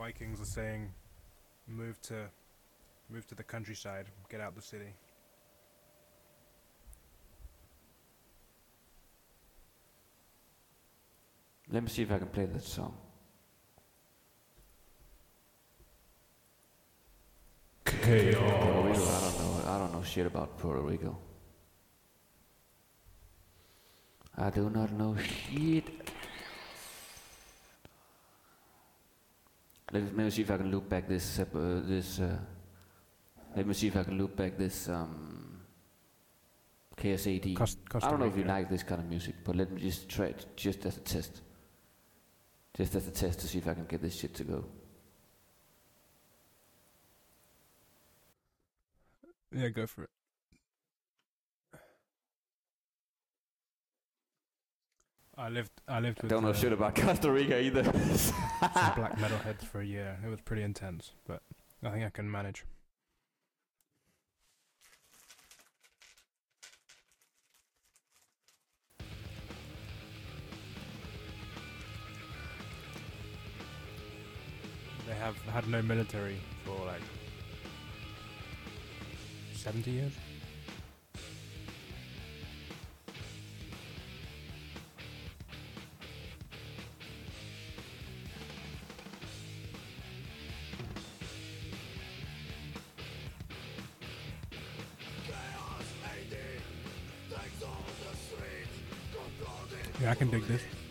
Vikings are saying, move to the countryside, get out the city. Let me see if I can play that song. Chaos. Puerto Rico, I don't know shit about Puerto Rico. I do not know shit. Let me see if I can loop back this. Let me see if I can loop back this KSAD. I don't know if you like this kind of music, but let me just try it, just as a test. Just as a test to see if I can get this shit to go. Yeah, go for it. I lived with Don't know shit about Costa Rica either. some black metalheads for a year. It was pretty intense, but I think I can manage. They have had no military for like 70 years. Yeah, I can dig this.